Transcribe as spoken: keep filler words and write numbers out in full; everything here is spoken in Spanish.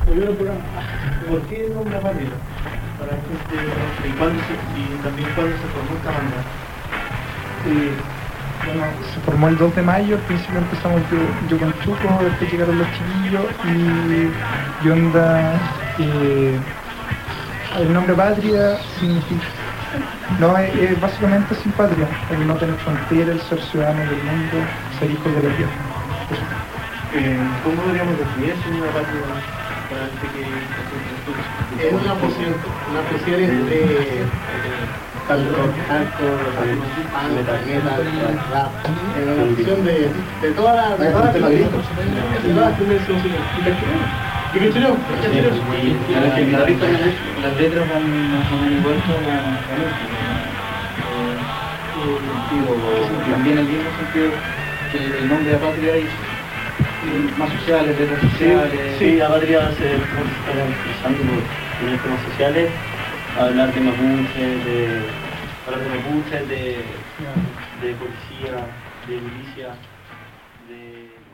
Volvió al programa. ¿Por qué el nombre Patria? Para la gente, y, cuándo se, y también cuándo se formó esta banda. Eh, bueno, se formó el dos de mayo, al principio empezamos yo, yo con Chuco, después llegaron los chiquillos y, y onda, eh, el nombre Patria significa, no, es, es básicamente sin patria, el no tener frontera, el ser ciudadano del mundo, ser hijo de la tierra. Eh, ¿Cómo podríamos definir esa nueva patria para la gente que es una fusión, una fusión entre hardcore, hardcore, metal, metal, rap, es una fusión de, de todas las de todas las tendencias musicales. ¿Y qué chileno? Y las letras van más o menos igual que la música. También el mismo sentido que el nombre de la patria es más sociales, letras sociales. Sí, la patria se está empezando por los temas sociales, hablar de mapuche, de hablar de mapuche, de, de policía, de milicia, de